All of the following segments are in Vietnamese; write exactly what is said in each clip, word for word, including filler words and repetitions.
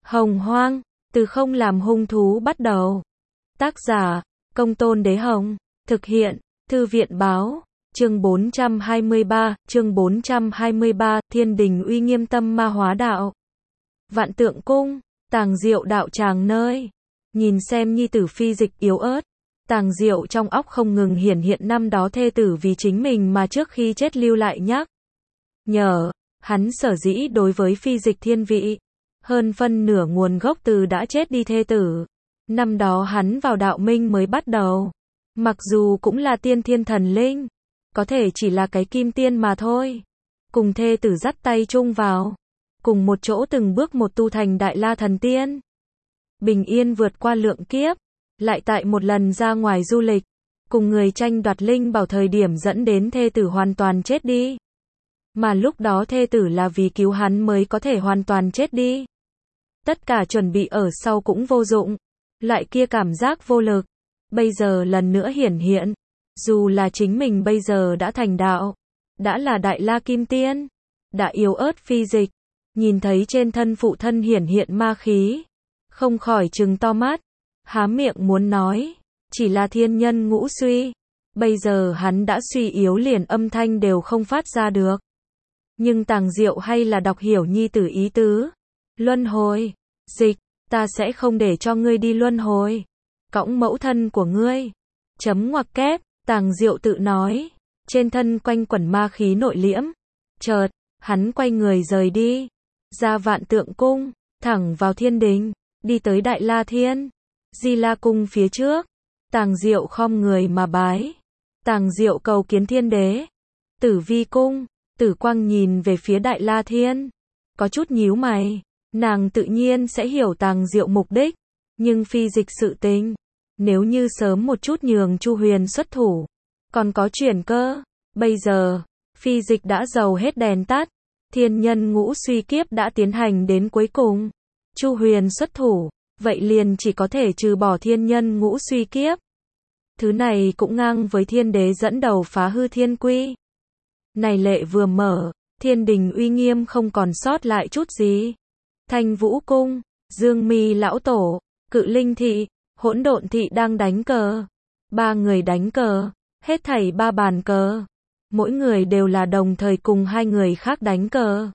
Hồng Hoang, từ không làm hung thú bắt đầu. Tác giả, Công Tôn Đế Hồng. Thực hiện, Thư viện Báo. Chương bốn trăm hai mươi ba, chương bốn trăm hai mươi ba, Thiên Đình uy nghiêm tâm ma hóa đạo. Vạn Tượng Cung, Tàng Diệu đạo tràng nơi. Nhìn xem nhi tử phi dịch yếu ớt. Tàng Diệu trong óc không ngừng hiển hiện năm đó thê tử vì chính mình mà trước khi chết lưu lại nhắc nhở, hắn sở dĩ đối với phi dịch thiên vị, hơn phân nửa nguồn gốc từ đã chết đi thê tử. Năm đó hắn vào đạo minh mới bắt đầu, mặc dù cũng là tiên thiên thần linh, có thể chỉ là cái kim tiên mà thôi. Cùng thê tử dắt tay chung vào, cùng một chỗ từng bước một tu thành đại la thần tiên. Bình yên vượt qua lượng kiếp, lại tại một lần ra ngoài du lịch, cùng người tranh đoạt linh bảo thời điểm dẫn đến thê tử hoàn toàn chết đi. Mà lúc đó thê tử là vì cứu hắn mới có thể hoàn toàn chết đi. Tất cả chuẩn bị ở sau cũng vô dụng. Loại kia cảm giác vô lực, bây giờ lần nữa hiển hiện. Dù là chính mình bây giờ đã thành đạo, đã là đại la kim tiên, đã yếu ớt phi dịch, nhìn thấy trên thân phụ thân hiển hiện ma khí, không khỏi trừng to mắt, há miệng muốn nói, chỉ là thiên nhân ngũ suy, bây giờ hắn đã suy yếu liền âm thanh đều không phát ra được. Nhưng Tàng Diệu hay là đọc hiểu nhi tử ý tứ. Luân hồi, dịch, ta sẽ không để cho ngươi đi luân hồi. Cõng mẫu thân của ngươi. Chấm ngoặc kép, Tàng Diệu tự nói, trên thân quanh quẩn ma khí nội liễm. Chợt, hắn quay người rời đi, ra Vạn Tượng Cung, thẳng vào Thiên Đình, đi tới Đại La Thiên, Di La Cung phía trước. Tàng Diệu khom người mà bái. Tàng Diệu cầu kiến Thiên Đế. Tử Vi Cung, Tử Quang nhìn về phía Đại La Thiên, có chút nhíu mày. Nàng tự nhiên sẽ hiểu Tàng Diệu mục đích, nhưng phi dịch sự tình, nếu như sớm một chút nhường Chu Huyền xuất thủ, còn có chuyển cơ. Bây giờ, phi dịch đã dầu hết đèn tắt, thiên nhân ngũ suy kiếp đã tiến hành đến cuối cùng. Chu Huyền xuất thủ, vậy liền chỉ có thể trừ bỏ thiên nhân ngũ suy kiếp. Thứ này cũng ngang với Thiên Đế dẫn đầu phá hư thiên quy. Này lệ vừa mở, Thiên Đình uy nghiêm không còn sót lại chút gì. Thanh Vũ Cung, Dương Mi lão tổ, Cự Linh thị, Hỗn Độn thị đang đánh cờ. Ba người đánh cờ, hết thảy ba bàn cờ. Mỗi người đều là đồng thời cùng hai người khác đánh cờ.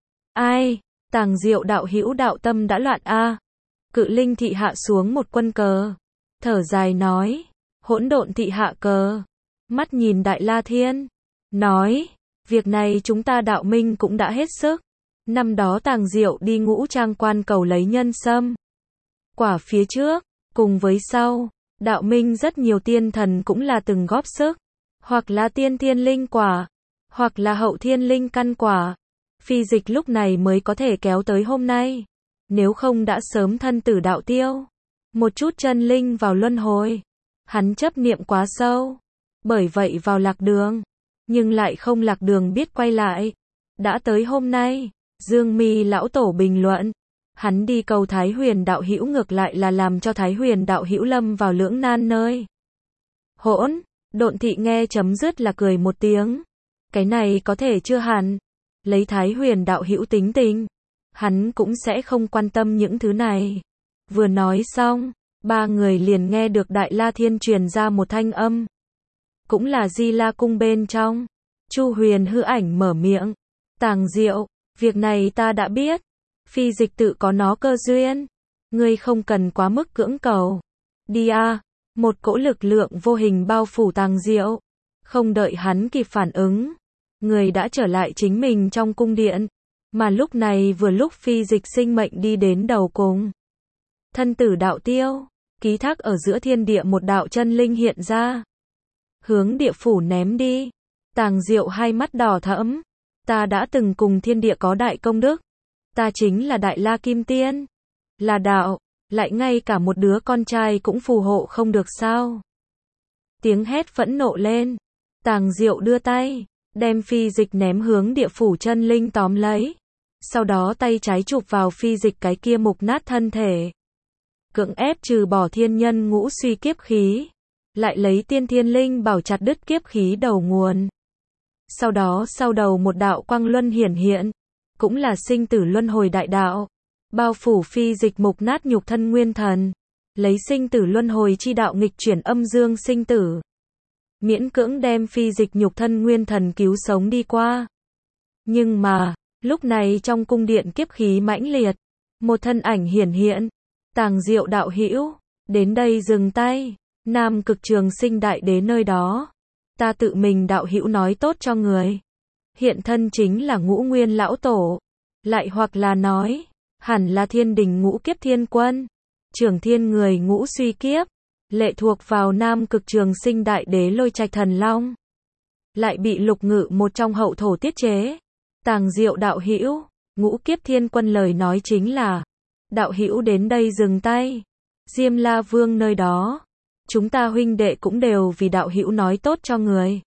Ai, Tàng Diệu đạo hữu đạo tâm đã loạn a. Cự Linh thị hạ xuống một quân cờ, thở dài nói. Hỗn Độn thị hạ cờ, mắt nhìn Đại La Thiên, nói, việc này chúng ta đạo minh cũng đã hết sức. Năm đó Tàng Diệu đi Ngũ Trang Quan cầu lấy nhân sâm quả phía trước, cùng với sau, đạo minh rất nhiều tiên thần cũng là từng góp sức, hoặc là tiên thiên linh quả, hoặc là hậu thiên linh căn quả. Phi dịch lúc này mới có thể kéo tới hôm nay, nếu không đã sớm thân tử đạo tiêu, một chút chân linh vào luân hồi. Hắn chấp niệm quá sâu, bởi vậy vào lạc đường, nhưng lại không lạc đường biết quay lại. Đã tới hôm nay, Dương Mi lão tổ bình luận, hắn đi cầu Thái Huyền đạo hữu ngược lại là làm cho Thái Huyền đạo hữu lâm vào lưỡng nan nơi. Hỗn Độn thị nghe chấm dứt là cười một tiếng, cái này có thể chưa hẳn, lấy Thái Huyền đạo hữu tính tình, hắn cũng sẽ không quan tâm những thứ này. Vừa nói xong, ba người liền nghe được Đại La Thiên truyền ra một thanh âm, cũng là Di La Cung bên trong. Chu Huyền hư ảnh mở miệng, Tàng Diệu, việc này ta đã biết, phi dịch tự có nó cơ duyên, ngươi không cần quá mức cưỡng cầu. Đi a. Một cỗ lực lượng vô hình bao phủ Tàng Diệu, không đợi hắn kịp phản ứng, người đã trở lại chính mình trong cung điện, mà lúc này vừa lúc phi dịch sinh mệnh đi đến đầu cùng. Thân tử đạo tiêu, ký thác ở giữa thiên địa một đạo chân linh hiện ra, hướng địa phủ ném đi. Tàng Diệu hai mắt đỏ thẫm, ta đã từng cùng thiên địa có đại công đức, ta chính là đại la kim tiên, là đạo, lại ngay cả một đứa con trai cũng phù hộ không được sao? Tiếng hét phẫn nộ lên, Tàng Diệu đưa tay, đem phi dịch ném hướng địa phủ chân linh tóm lấy, sau đó tay trái chụp vào phi dịch cái kia mục nát thân thể, cưỡng ép trừ bỏ thiên nhân ngũ suy kiếp khí, lại lấy tiên thiên linh bảo chặt đứt kiếp khí đầu nguồn. Sau đó sau đầu một đạo quang luân hiển hiện, cũng là sinh tử luân hồi đại đạo. bao phủ phi dịch mục nát nhục thân nguyên thần, lấy sinh tử luân hồi chi đạo nghịch chuyển âm dương sinh tử, miễn cưỡng đem phi dịch nhục thân nguyên thần cứu sống đi qua. Nhưng mà, lúc này trong cung điện kiếp khí mãnh liệt, một thân ảnh hiển hiện, Tàng Diệu đạo hữu, đến đây dừng tay, Nam Cực Trường Sinh đại đế nơi đó, ta tự mình đạo hữu nói tốt cho người. Hiện thân chính là Ngũ Nguyên lão tổ, lại hoặc là nói, hẳn là Thiên Đình Ngũ Kiếp Thiên Quân, trưởng thiên người ngũ suy kiếp, lệ thuộc vào Nam Cực Trường Sinh đại đế Lôi Trạch Thần Long, lại bị Lục Ngự một trong hậu thổ tiết chế. Tàng Diệu đạo hữu, Ngũ Kiếp Thiên Quân lời nói chính là, đạo hữu đến đây dừng tay, Diêm La Vương nơi đó, chúng ta huynh đệ cũng đều vì đạo hữu nói tốt cho người.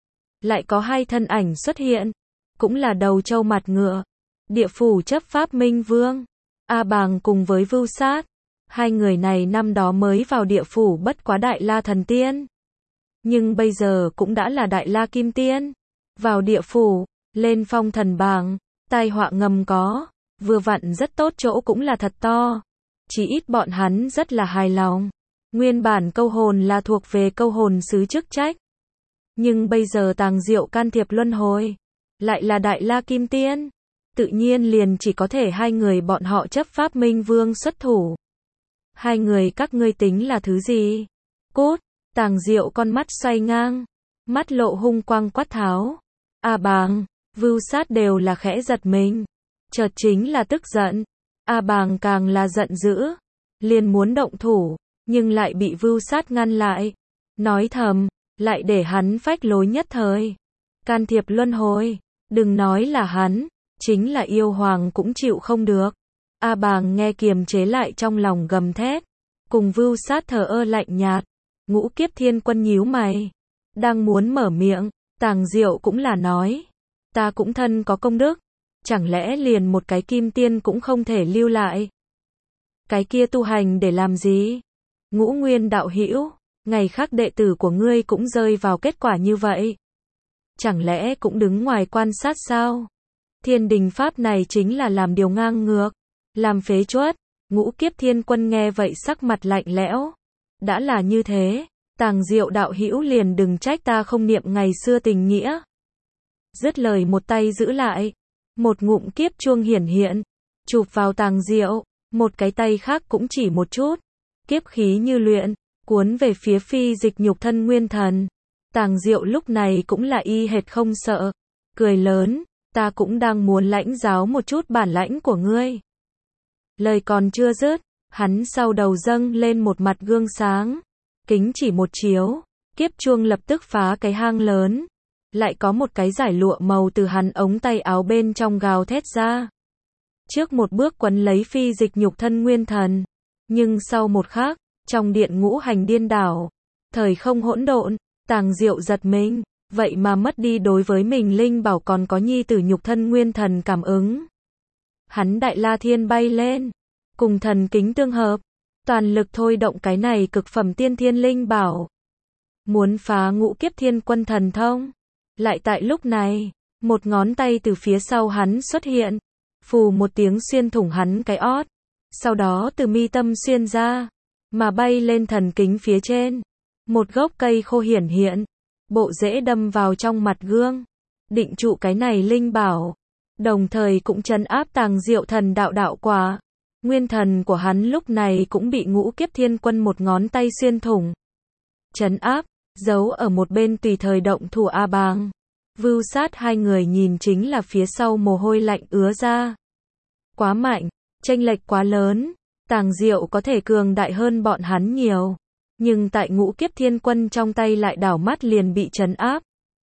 Lại có hai thân ảnh xuất hiện, cũng là đầu trâu mặt ngựa, địa phủ chấp pháp Minh Vương, A Bàng cùng với Vưu Sát. Hai người này năm đó mới vào địa phủ bất quá Đại La Thần Tiên, nhưng bây giờ cũng đã là Đại La Kim Tiên. Vào địa phủ, lên phong thần bảng, tai họa ngầm có, vừa vặn rất tốt chỗ cũng là thật to. Chỉ ít bọn hắn rất là hài lòng. Nguyên bản câu hồn là thuộc về câu hồn sứ chức trách. Nhưng bây giờ Tàng Diệu can thiệp luân hồi, lại là Đại La Kim Tiên. Tự nhiên liền chỉ có thể hai người bọn họ chấp pháp Minh Vương xuất thủ. Hai người các ngươi tính là thứ gì? Cút! Tàng Diệu con mắt xoay ngang, mắt lộ hung quang quát tháo. A Bàng, Vưu Sát đều là khẽ giật mình, chợt chính là tức giận. A Bàng càng là giận dữ, liền muốn động thủ, nhưng lại bị Vưu Sát ngăn lại, nói thầm, lại để hắn phách lối nhất thời. Can thiệp luân hồi, đừng nói là hắn, chính là yêu hoàng cũng chịu không được. A Bàng nghe kiềm chế lại trong lòng gầm thét, cùng Vưu Sát thờ ơ lạnh nhạt. Ngũ Kiếp Thiên Quân nhíu mày, đang muốn mở miệng, Tàng Diệu cũng là nói, ta cũng thân có công đức, chẳng lẽ liền một cái kim tiên cũng không thể lưu lại? Cái kia tu hành để làm gì? Ngũ Nguyên đạo hữu, ngày khác đệ tử của ngươi cũng rơi vào kết quả như vậy. Chẳng lẽ cũng đứng ngoài quan sát sao? Thiên đình pháp này chính là làm điều ngang ngược, làm phế chuất. Ngũ Kiếp Thiên Quân nghe vậy sắc mặt lạnh lẽo. Đã là như thế, Tàng Diệu đạo hữu liền đừng trách ta không niệm ngày xưa tình nghĩa. Dứt lời một tay giữ lại, một ngụm kiếp chuông hiển hiện, chụp vào Tàng Diệu, một cái tay khác cũng chỉ một chút, kiếp khí như luyện, cuốn về phía phi dịch nhục thân nguyên thần. Tàng Diệu lúc này cũng là y hệt không sợ, cười lớn, ta cũng đang muốn lãnh giáo một chút bản lãnh của ngươi. Lời còn chưa dứt, hắn sau đầu dâng lên một mặt gương sáng, kính chỉ một chiếu, kiếp chuông lập tức phá cái hang lớn, lại có một cái giải lụa màu từ hắn ống tay áo bên trong gào thét ra. Trước một bước quấn lấy phi dịch nhục thân nguyên thần, nhưng sau một khắc, trong điện ngũ hành điên đảo, thời không hỗn độn, Tàng Diệu giật mình, vậy mà mất đi đối với mình linh bảo còn có nhi tử nhục thân nguyên thần cảm ứng. Hắn Đại La Thiên bay lên, cùng thần kính tương hợp, toàn lực thôi động cái này cực phẩm tiên thiên linh bảo. Muốn phá Ngũ Kiếp Thiên Quân thần thông. Lại tại lúc này, một ngón tay từ phía sau hắn xuất hiện, phù một tiếng xuyên thủng hắn cái ót, sau đó từ mi tâm xuyên ra, mà bay lên thần kính phía trên. Một gốc cây khô hiển hiện, bộ rễ đâm vào trong mặt gương, định trụ cái này linh bảo, đồng thời cũng trấn áp Tàng Diệu thần đạo đạo quả. Nguyên thần của hắn lúc này cũng bị Ngũ Kiếp Thiên Quân một ngón tay xuyên thủng. Trấn áp, giấu ở một bên tùy thời động thủ A Bàng. Vưu Sát hai người nhìn chính là phía sau mồ hôi lạnh ứa ra. Quá mạnh, chênh lệch quá lớn, Tàng Diệu có thể cường đại hơn bọn hắn nhiều. Nhưng tại Ngũ Kiếp Thiên Quân trong tay lại đảo mắt liền bị trấn áp.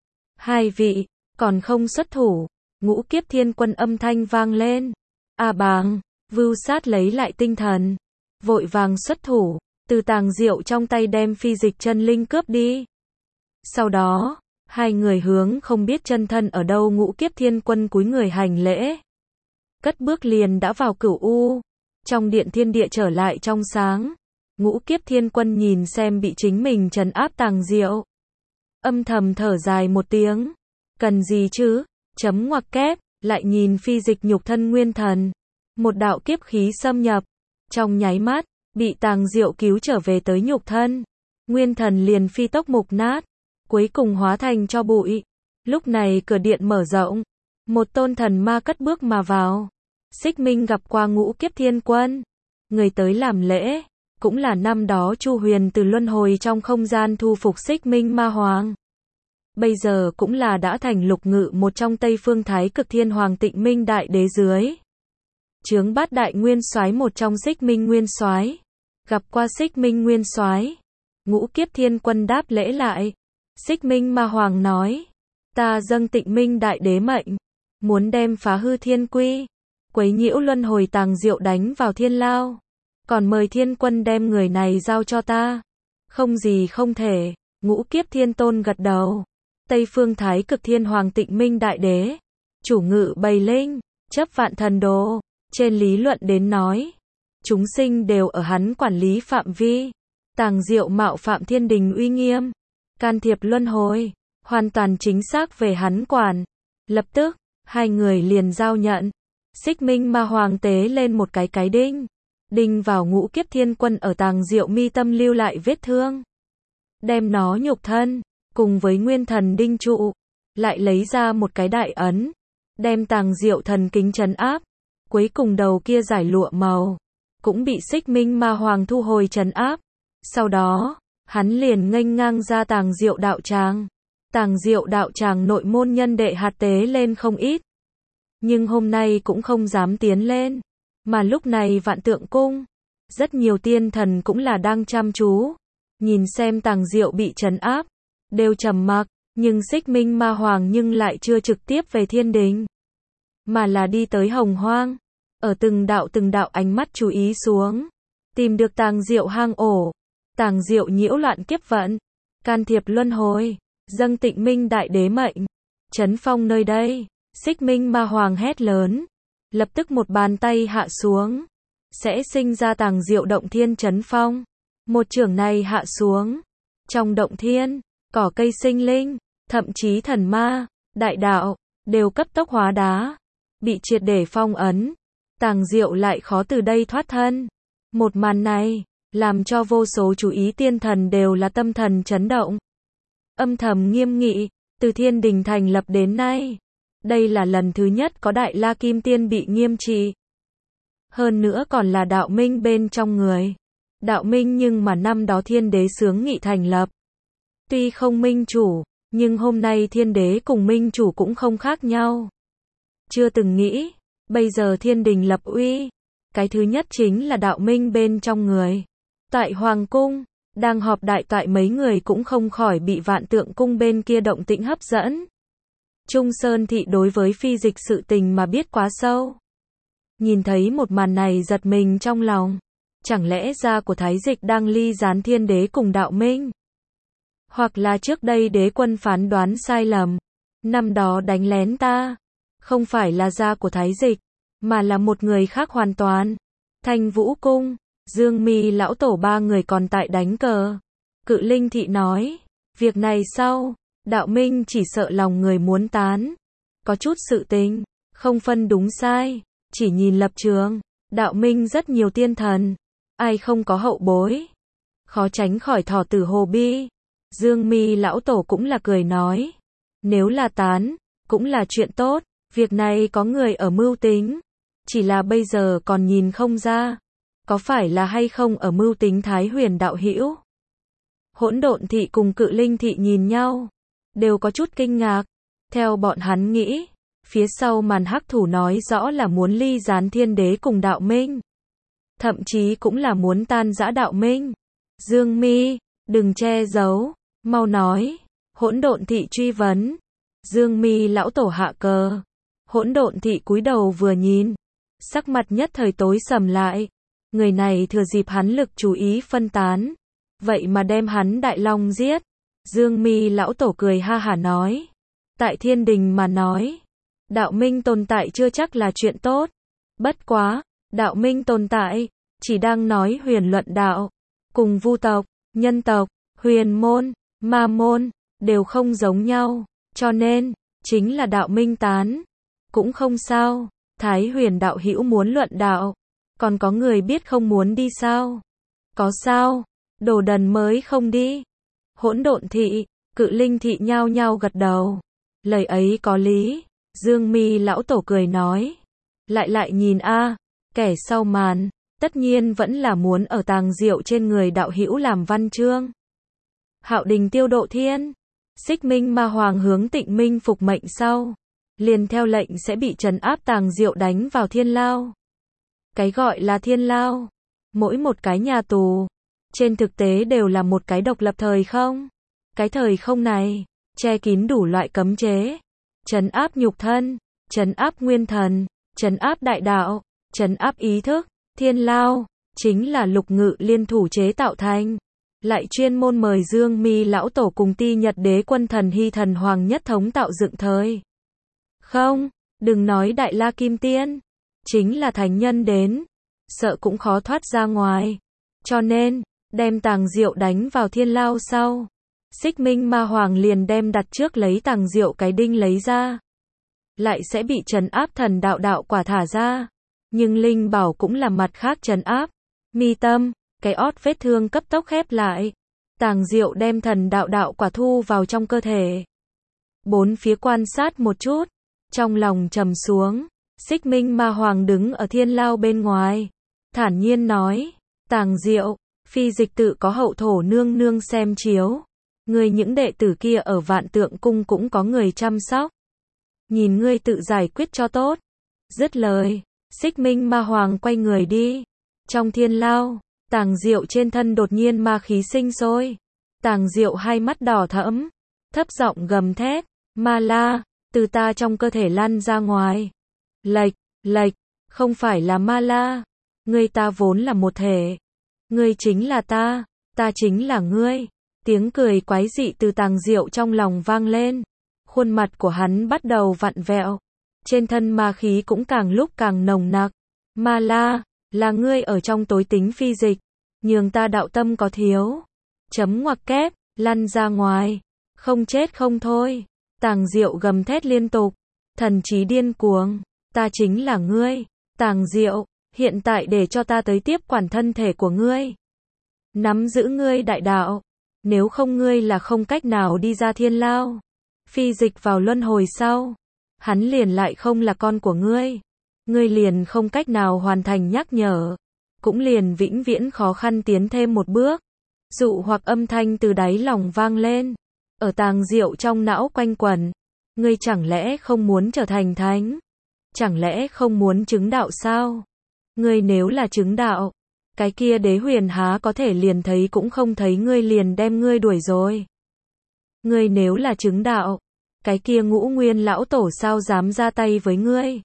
Hai vị, còn không xuất thủ. Ngũ Kiếp Thiên Quân âm thanh vang lên. A Bàng, Vưu Sát lấy lại tinh thần, vội vàng xuất thủ, từ Tàng Diệu trong tay đem phi dịch chân linh cướp đi. Sau đó, hai người hướng không biết chân thân ở đâu Ngũ Kiếp Thiên Quân cúi người hành lễ. Cất bước liền đã vào cửu u. Trong điện thiên địa trở lại trong sáng. Ngũ Kiếp Thiên Quân nhìn xem bị chính mình trấn áp Tàng Diệu, âm thầm thở dài một tiếng. Cần gì chứ? Chấm ngoặc kép, lại nhìn phi dịch nhục thân nguyên thần. Một đạo kiếp khí xâm nhập, trong nháy mắt, bị Tàng Diệu cứu trở về tới nhục thân. Nguyên thần liền phi tốc mục nát, cuối cùng hóa thành cho bụi. Lúc này cửa điện mở rộng, một tôn thần ma cất bước mà vào. Xích Minh gặp qua Ngũ Kiếp Thiên Quân, người tới làm lễ, cũng là năm đó Chu Huyền từ luân hồi trong không gian thu phục Xích Minh Ma Hoàng. Bây giờ cũng là đã thành lục ngự một trong Tây Phương Thái Cực Thiên Hoàng Tịnh Minh Đại Đế dưới chướng Bát Đại Nguyên Soái một trong Xích Minh Nguyên Soái. Gặp qua Xích Minh Nguyên Soái, Ngũ Kiếp Thiên Quân đáp lễ lại. Xích Minh Ma Hoàng nói, ta dâng Tịnh Minh Đại Đế mệnh, muốn đem phá hư thiên quy, quấy nhiễu luân hồi Tàng Diệu đánh vào thiên lao, còn mời Thiên Quân đem người này giao cho ta. Không gì không thể. Ngũ Kiếp Thiên Tôn gật đầu. Tây Phương Thái Cực Thiên Hoàng Tịnh Minh Đại Đế, chủ ngự bầy linh, chấp vạn thần đồ, trên lý luận đến nói, chúng sinh đều ở hắn quản lý phạm vi. Tàng Diệu mạo phạm thiên đình uy nghiêm, can thiệp luân hồi, hoàn toàn chính xác về hắn quản. Lập tức, hai người liền giao nhận. Xích Minh Ma Hoàng tế lên một cái cái đinh, đinh vào Ngũ Kiếp Thiên Quân ở Tàng Diệu mi tâm lưu lại vết thương, đem nó nhục thân cùng với nguyên thần đinh trụ, lại lấy ra một cái đại ấn, đem Tàng Diệu thần kính trấn áp. Cuối cùng đầu kia giải lụa màu cũng bị Xích Minh Ma Hoàng thu hồi trấn áp. Sau đó, hắn liền nghênh ngang ra Tàng Diệu đạo tràng. Tàng Diệu đạo tràng nội môn nhân đệ hạt tế lên không ít, nhưng hôm nay cũng không dám tiến lên. Mà lúc này Vạn Tượng Cung, rất nhiều tiên thần cũng là đang chăm chú, nhìn xem Tàng Diệu bị trấn áp, đều trầm mặc, nhưng Xích Minh Ma Hoàng nhưng lại chưa trực tiếp về thiên đình, mà là đi tới Hồng Hoang, ở từng đạo từng đạo ánh mắt chú ý xuống, tìm được Tàng Diệu hang ổ. Tàng Diệu nhiễu loạn kiếp vận, can thiệp luân hồi, dâng Tịnh Minh Đại Đế mệnh, trấn phong nơi đây. Xích Minh Ma Hoàng hét lớn, lập tức một bàn tay hạ xuống, sẽ sinh ra Tàng Diệu động thiên trấn phong. Một chưởng này hạ xuống, trong động thiên, cỏ cây sinh linh, thậm chí thần ma, đại đạo, đều cấp tốc hóa đá, bị triệt để phong ấn. Tàng Diệu lại khó từ đây thoát thân. Một màn này, làm cho vô số chú ý tiên thần đều là tâm thần chấn động. Âm thầm nghiêm nghị, từ thiên đình thành lập đến nay, đây là lần thứ nhất có Đại La Kim Tiên bị nghiêm trị. Hơn nữa còn là đạo minh bên trong người. Đạo minh nhưng mà năm đó thiên đế xướng nghị thành lập. Tuy không minh chủ, nhưng hôm nay thiên đế cùng minh chủ cũng không khác nhau. Chưa từng nghĩ, bây giờ thiên đình lập uy. Cái thứ nhất chính là đạo minh bên trong người. Tại Hoàng Cung, đang họp đại toại mấy người cũng không khỏi bị Vạn Tượng Cung bên kia động tĩnh hấp dẫn. Trung Sơn Thị đối với phi dịch sự tình mà biết quá sâu. Nhìn thấy một màn này giật mình trong lòng. Chẳng lẽ gia của Thái Dịch đang ly gián thiên đế cùng đạo minh? Hoặc là trước đây đế quân phán đoán sai lầm. Năm đó đánh lén ta, không phải là gia của Thái Dịch, mà là một người khác hoàn toàn. Thanh Vũ Cung, Dương Mi lão tổ ba người còn tại đánh cờ. Cự Linh Thị nói, việc này sau, đạo minh chỉ sợ lòng người muốn tán. Có chút sự tình, không phân đúng sai, chỉ nhìn lập trường. Đạo minh rất nhiều tiên thần, ai không có hậu bối, khó tránh khỏi thỏ tử hồ bi. Dương Mi lão tổ cũng là cười nói, nếu là tán, cũng là chuyện tốt, việc này có người ở mưu tính, chỉ là bây giờ còn nhìn không ra, có phải là hay không ở mưu tính Thái Huyền đạo hữu. Hỗn Độn Thị cùng Cự Linh Thị nhìn nhau, đều có chút kinh ngạc. Theo bọn hắn nghĩ, phía sau màn hắc thủ nói rõ là muốn ly gián thiên đế cùng đạo minh, thậm chí cũng là muốn tan rã đạo minh. Dương Mi, đừng che giấu, mau nói. Hỗn Độn Thị truy vấn. Dương Mi lão tổ hạ cờ. Hỗn Độn Thị cúi đầu vừa nhìn, sắc mặt nhất thời tối sầm lại. Người này thừa dịp hắn lực chú ý phân tán, vậy mà đem hắn Đại Long giết. Dương Mi lão tổ cười ha hả nói, tại thiên đình mà nói, đạo minh tồn tại chưa chắc là chuyện tốt. Bất quá, đạo minh tồn tại, chỉ đang nói huyền luận đạo, cùng vu tộc, nhân tộc, huyền môn, ma môn, đều không giống nhau, cho nên, chính là đạo minh tán, cũng không sao. Thái Huyền đạo hữu muốn luận đạo, còn có người biết không muốn đi sao? Có sao? Đồ đần mới không đi. Hỗn Độn thị, Cự Linh thị nhao nhao gật đầu. Lời ấy có lý. Dương Mi lão tổ cười nói. Lại lại nhìn a, kẻ sau màn, tất nhiên vẫn là muốn ở tàng diệu trên người đạo hữu làm văn chương. Hạo Đình tiêu độ thiên, Xích Minh Ma Hoàng hướng Tịnh Minh phục mệnh sau, liền theo lệnh sẽ bị trấn áp tàng diệu đánh vào thiên lao. Cái gọi là thiên lao, mỗi một cái nhà tù, trên thực tế đều là một cái độc lập thời không. Cái thời không này, che kín đủ loại cấm chế, trấn áp nhục thân, trấn áp nguyên thần, trấn áp đại đạo, trấn áp ý thức. Thiên lao, chính là Lục Ngự liên thủ chế tạo thành. Lại chuyên môn mời Dương Mi lão tổ cùng Ti Nhật đế quân thần hy thần hoàng nhất thống tạo dựng thời. Không, đừng nói Đại La Kim Tiên, chính là thánh nhân đến, sợ cũng khó thoát ra ngoài. Cho nên, đem tàng diệu đánh vào thiên lao sau, Xích Minh Ma Hoàng liền đem đặt trước lấy tàng diệu cái đinh lấy ra. Lại sẽ bị trấn áp thần đạo đạo quả thả ra. Nhưng Linh Bảo cũng là mặt khác trấn áp. Mi tâm, cái ót vết thương cấp tốc khép lại. Tàng diệu đem thần đạo đạo quả thu vào trong cơ thể. Bốn phía quan sát một chút, trong lòng trầm xuống. Xích Minh Ma Hoàng đứng ở thiên lao bên ngoài, thản nhiên nói, tàng diệu, phi dịch tự có hậu thổ nương nương xem chiếu. Người những đệ tử kia ở Vạn Tượng Cung cũng có người chăm sóc. Nhìn ngươi tự giải quyết cho tốt. Dứt lời, Xích Minh Ma Hoàng quay người đi. Trong thiên lao, tàng diệu trên thân đột nhiên ma khí sinh sôi. Tàng diệu hai mắt đỏ thẫm, thấp giọng gầm thét, ma la, từ ta trong cơ thể lăn ra ngoài. Lệch, lệch, không phải là ma la. Ngươi ta vốn là một thể. Ngươi chính là ta, ta chính là ngươi. Tiếng cười quái dị từ tàng diệu trong lòng vang lên. Khuôn mặt của hắn bắt đầu vặn vẹo. Trên thân ma khí cũng càng lúc càng nồng nặc. Ma la, là ngươi ở trong tối tính phi dịch. Nhường ta đạo tâm có thiếu. Chấm ngoặc kép, lăn ra ngoài. Không chết không thôi. Tàng diệu gầm thét liên tục. Thần trí điên cuồng. Ta chính là ngươi. Tàng diệu, hiện tại để cho ta tới tiếp quản thân thể của ngươi. Nắm giữ ngươi đại đạo. Nếu không ngươi là không cách nào đi ra thiên lao. Phi dịch vào luân hồi sau. Hắn liền lại không là con của ngươi. Ngươi liền không cách nào hoàn thành nhắc nhở. Cũng liền vĩnh viễn khó khăn tiến thêm một bước. Dụ hoặc âm thanh từ đáy lòng vang lên. Ở tàng diệu trong não quanh quẩn. Ngươi chẳng lẽ không muốn trở thành thánh? Chẳng lẽ không muốn chứng đạo sao? Ngươi nếu là chứng đạo, cái kia đế huyền há có thể liền thấy cũng không thấy ngươi liền đem ngươi đuổi rồi. Ngươi nếu là chứng đạo, cái kia Ngũ Nguyên lão tổ sao dám ra tay với ngươi?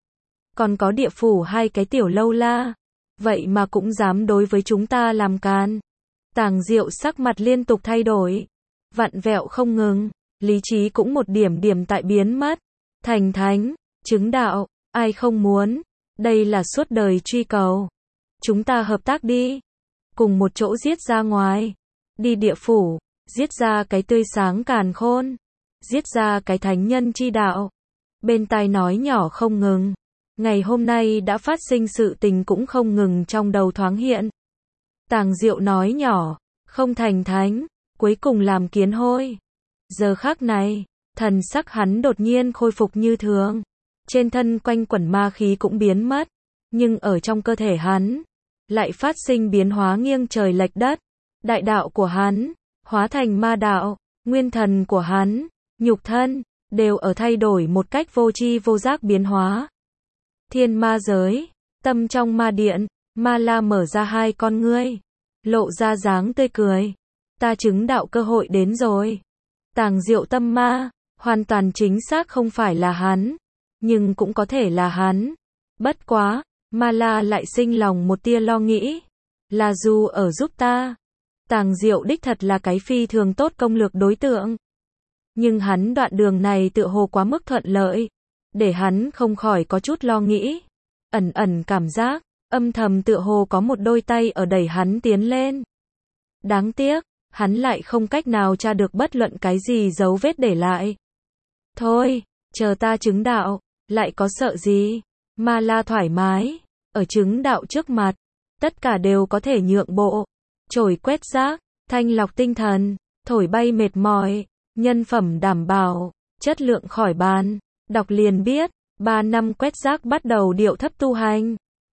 Còn có địa phủ hai cái tiểu lâu la, vậy mà cũng dám đối với chúng ta làm càn. Tàng diệu sắc mặt liên tục thay đổi, vặn vẹo không ngừng, lý trí cũng một điểm điểm tại biến mất. Thành thánh, chứng đạo, ai không muốn, đây là suốt đời truy cầu. Chúng ta hợp tác đi, cùng một chỗ giết ra ngoài, đi địa phủ, giết ra cái tươi sáng càn khôn, giết ra cái thánh nhân chi đạo. Bên tai nói nhỏ không ngừng, ngày hôm nay đã phát sinh sự tình cũng không ngừng trong đầu thoáng hiện. Tàng diệu nói nhỏ, không thành thánh, cuối cùng làm kiến hôi. Giờ khắc này, thần sắc hắn đột nhiên khôi phục như thường, trên thân quanh quẩn ma khí cũng biến mất, nhưng ở trong cơ thể hắn lại phát sinh biến hóa nghiêng trời lệch đất. Đại đạo của hắn hóa thành ma đạo, nguyên thần của hắn, nhục thân đều ở thay đổi một cách vô tri vô giác biến hóa. Thiên ma giới, tâm trong ma điện, ma la mở ra hai con ngươi, lộ ra dáng tươi cười. Ta chứng đạo cơ hội đến rồi. Tàng diệu tâm ma, hoàn toàn chính xác không phải là hắn, nhưng cũng có thể là hắn. Bất quá, ma la lại sinh lòng một tia lo nghĩ, là dù ở giúp ta. Tàng diệu đích thật là cái phi thường tốt công lược đối tượng. Nhưng hắn đoạn đường này tựa hồ quá mức thuận lợi, để hắn không khỏi có chút lo nghĩ. Ẩn ẩn cảm giác, âm thầm tựa hồ có một đôi tay ở đẩy hắn tiến lên. Đáng tiếc, hắn lại không cách nào tra được bất luận cái gì dấu vết để lại. Thôi, chờ ta chứng đạo, lại có sợ gì? mà là thoải mái. Ở chứng đạo trước mặt, tất cả đều có thể nhượng bộ. Chổi quét rác, thanh lọc tinh thần, thổi bay mệt mỏi, nhân phẩm đảm bảo, chất lượng khỏi bàn. Đọc liền biết, ba năm quét rác bắt đầu điệu thấp tu hành.